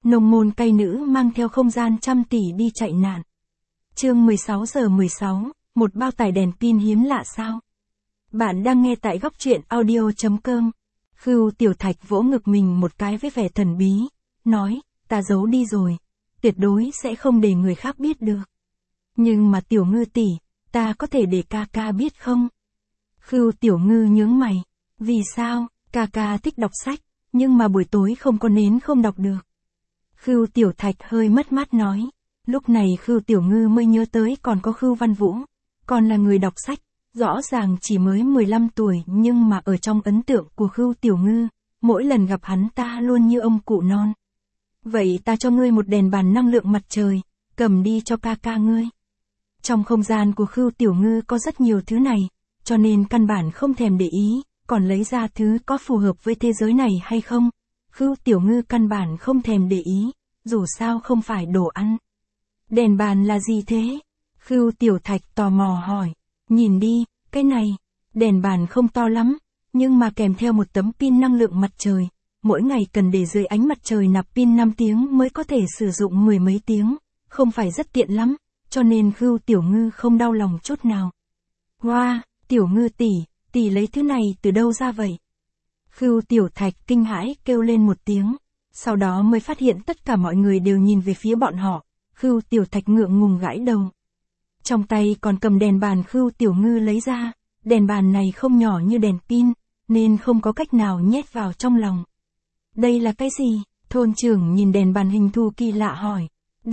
Nông môn cây nữ mang theo không gian trăm tỷ đi chạy nạn. Chương 16:16, một bao tải đèn pin hiếm lạ sao? Bạn đang nghe tại góc truyện audio.com. Khưu Tiểu Thạch vỗ ngực mình một cái với vẻ thần bí, nói, ta giấu đi rồi, tuyệt đối sẽ không để người khác biết được. Nhưng mà Tiểu Ngư tỷ, ta có thể để ca ca biết không? Khưu Tiểu Ngư nhướng mày, vì sao? Ca ca thích đọc sách, nhưng mà buổi tối không có nến không đọc được. Khưu Tiểu Thạch hơi mất mát nói, lúc này Khưu Tiểu Ngư mới nhớ tới còn có Khưu Văn Vũ, còn là người đọc sách, rõ ràng chỉ mới 15 tuổi nhưng mà ở trong ấn tượng của Khưu Tiểu Ngư, mỗi lần gặp hắn ta luôn như ông cụ non. Vậy ta cho ngươi một đèn bàn năng lượng mặt trời, cầm đi cho ca ca ngươi. Trong không gian của Khưu Tiểu Ngư có rất nhiều thứ này, cho nên căn bản không thèm để ý, còn lấy ra thứ có phù hợp với thế giới này hay không. Khưu Tiểu Ngư căn bản không thèm để ý, dù sao không phải đồ ăn. Đèn bàn là gì thế? Khưu Tiểu Thạch tò mò hỏi. Nhìn đi, cái này, đèn bàn không to lắm, nhưng mà kèm theo một tấm pin năng lượng mặt trời. Mỗi ngày cần để dưới ánh mặt trời nạp pin 5 tiếng mới có thể sử dụng 10 mấy tiếng, không phải rất tiện lắm, cho nên Khưu Tiểu Ngư không đau lòng chút nào. Wow, Tiểu Ngư tỷ lấy thứ này từ đâu ra vậy? Khưu Tiểu Thạch kinh hãi kêu lên một tiếng, sau đó mới phát hiện tất cả mọi người đều nhìn về phía bọn họ. Khưu Tiểu Thạch ngượng ngùng gãi đầu. Trong tay còn cầm đèn bàn Khưu Tiểu Ngư lấy ra, đèn bàn này không nhỏ như đèn pin, nên không có cách nào nhét vào trong lòng. Đây là cái gì? Thôn trưởng nhìn đèn bàn hình thù kỳ lạ hỏi.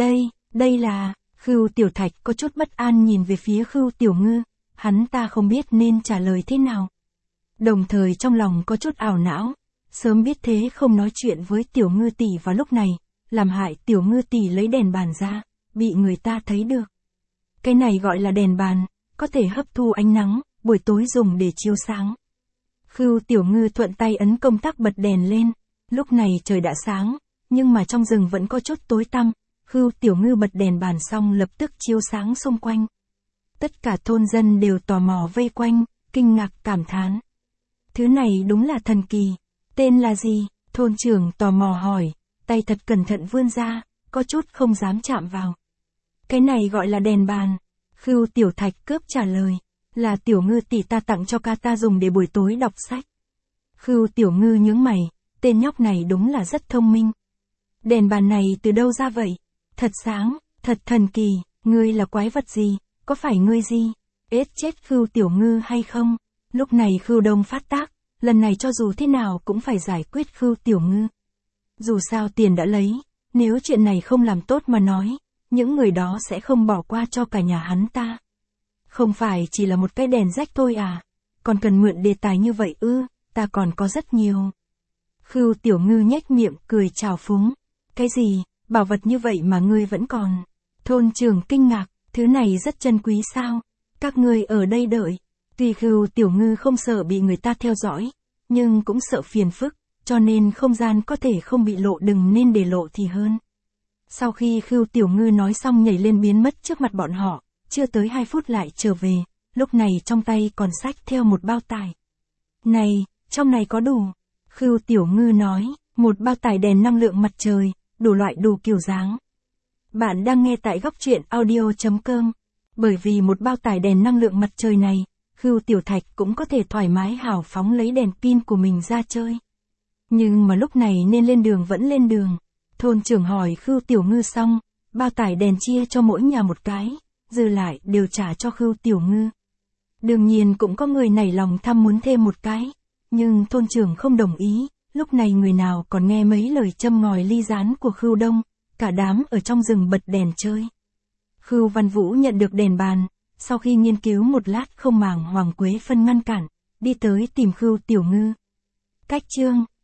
Đây là... Khưu Tiểu Thạch có chút bất an nhìn về phía Khưu Tiểu Ngư, hắn ta không biết nên trả lời thế nào. Đồng thời trong lòng có chút ảo não, sớm biết thế không nói chuyện với Tiểu Ngư tỷ vào lúc này, làm hại Tiểu Ngư tỷ lấy đèn bàn ra, bị người ta thấy được. Cái này gọi là đèn bàn, có thể hấp thu ánh nắng, buổi tối dùng để chiếu sáng. Khưu Tiểu Ngư thuận tay ấn công tắc bật đèn lên, lúc này trời đã sáng, nhưng mà trong rừng vẫn có chút tối tăm. Khưu Tiểu Ngư bật đèn bàn xong lập tức chiếu sáng xung quanh. Tất cả thôn dân đều tò mò vây quanh, kinh ngạc cảm thán. Thứ này đúng là thần kỳ, tên là gì? Thôn trưởng tò mò hỏi, tay thật cẩn thận vươn ra, có chút không dám chạm vào. Cái này gọi là đèn bàn. Khưu Tiểu Thạch cướp trả lời, là Tiểu Ngư tỷ ta tặng cho ca ta dùng để buổi tối đọc sách. Khưu Tiểu Ngư nhướng mày, tên nhóc này đúng là rất thông minh. Đèn bàn này từ đâu ra vậy? Thật sáng, thật thần kỳ, ngươi là quái vật gì, có phải ngươi gì? Ết chết Khưu Tiểu Ngư hay không? Lúc này Khưu Đông phát tác, lần này cho dù thế nào cũng phải giải quyết Khưu Tiểu Ngư. Dù sao tiền đã lấy, nếu chuyện này không làm tốt mà nói, những người đó sẽ không bỏ qua cho cả nhà hắn ta. Không phải chỉ là một cái đèn rách thôi à, còn cần mượn đề tài như vậy ư, ta còn có rất nhiều. Khưu Tiểu Ngư nhếch miệng cười trào phúng, cái gì? Bảo vật như vậy mà ngươi vẫn còn. Thôn trưởng kinh ngạc, thứ này rất chân quý sao? Các ngươi ở đây đợi. Tuy Khưu Tiểu Ngư không sợ bị người ta theo dõi, nhưng cũng sợ phiền phức, cho nên không gian có thể không bị lộ đừng nên để lộ thì hơn. Sau khi Khưu Tiểu Ngư nói xong nhảy lên biến mất trước mặt bọn họ, chưa tới 2 phút lại trở về, lúc này trong tay còn xách theo một bao tải. Này, trong này có đủ. Khưu Tiểu Ngư nói, một bao tải đèn năng lượng mặt trời. Đủ loại đủ kiểu dáng. Bạn đang nghe tại góc truyện audio.com. Bởi vì một bao tải đèn năng lượng mặt trời này, Khưu Tiểu Thạch cũng có thể thoải mái hào phóng lấy đèn pin của mình ra chơi. Nhưng mà lúc này nên lên đường vẫn lên đường. Thôn trưởng hỏi Khưu Tiểu Ngư xong, bao tải đèn chia cho mỗi nhà một cái, dư lại đều trả cho Khưu Tiểu Ngư. Đương nhiên cũng có người nảy lòng tham muốn thêm một cái, nhưng thôn trưởng không đồng ý. Lúc này người nào còn nghe mấy lời châm ngòi ly gián của Khưu Đông, cả đám ở trong rừng bật đèn chơi. Khưu Văn Vũ nhận được đèn bàn, sau khi nghiên cứu một lát không màng Hoàng Quế Phân ngăn cản, đi tới tìm Khưu Tiểu Ngư. Cách chương